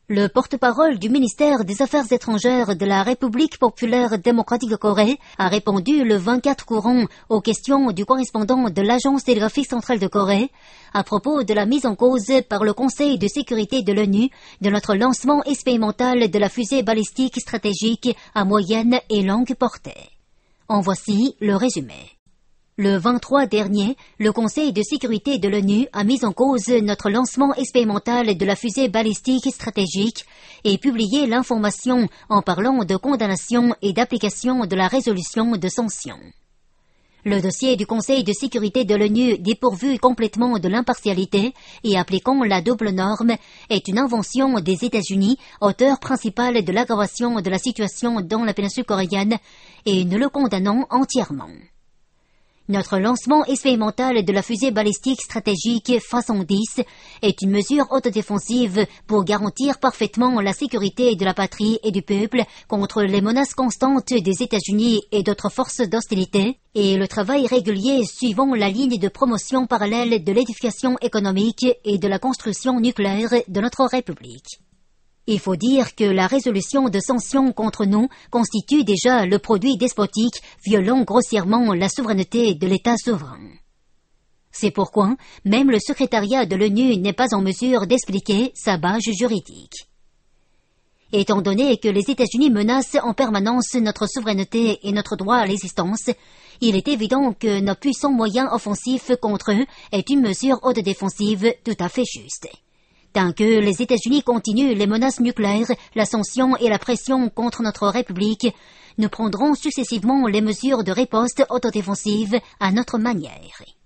Le porte-parole du ministère des Affaires étrangères de la République populaire démocratique de Corée a répondu le 24 courant aux questions du correspondant de l'Agence télégraphique centrale de Corée à propos de la mise en cause par le Conseil de sécurité de l'ONU de notre lancement expérimental de la fusée balistique stratégique à moyenne et longue portée. En voici le résumé. Le 23 dernier, le Conseil de sécurité de l'ONU a mis en cause notre lancement expérimental de la fusée balistique stratégique et publié l'information en parlant de condamnation et d'application de la résolution de sanctions. Le dossier du Conseil de sécurité de l'ONU dépourvu complètement de l'impartialité et appliquant la double norme est une invention des États-Unis, auteur principal de l'aggravation de la situation dans la péninsule coréenne, et nous le condamnons entièrement. Notre lancement expérimental de la fusée balistique stratégique façon 10 est une mesure autodéfensive pour garantir parfaitement la sécurité de la patrie et du peuple contre les menaces constantes des États-Unis et d'autres forces d'hostilité et le travail régulier suivant la ligne de promotion parallèle de l'édification économique et de la construction nucléaire de notre République. Il faut dire que la résolution de sanctions contre nous constitue déjà le produit despotique violant grossièrement la souveraineté de l'État souverain. C'est pourquoi même le secrétariat de l'ONU n'est pas en mesure d'expliquer sa base juridique. Étant donné que les États-Unis menacent en permanence notre souveraineté et notre droit à l'existence, il est évident que nos puissants moyens offensifs contre eux est une mesure autodéfensive tout à fait juste. Tant que les États-Unis continuent les menaces nucléaires, la sanction et la pression contre notre République, nous prendrons successivement les mesures de riposte autodéfensive à notre manière.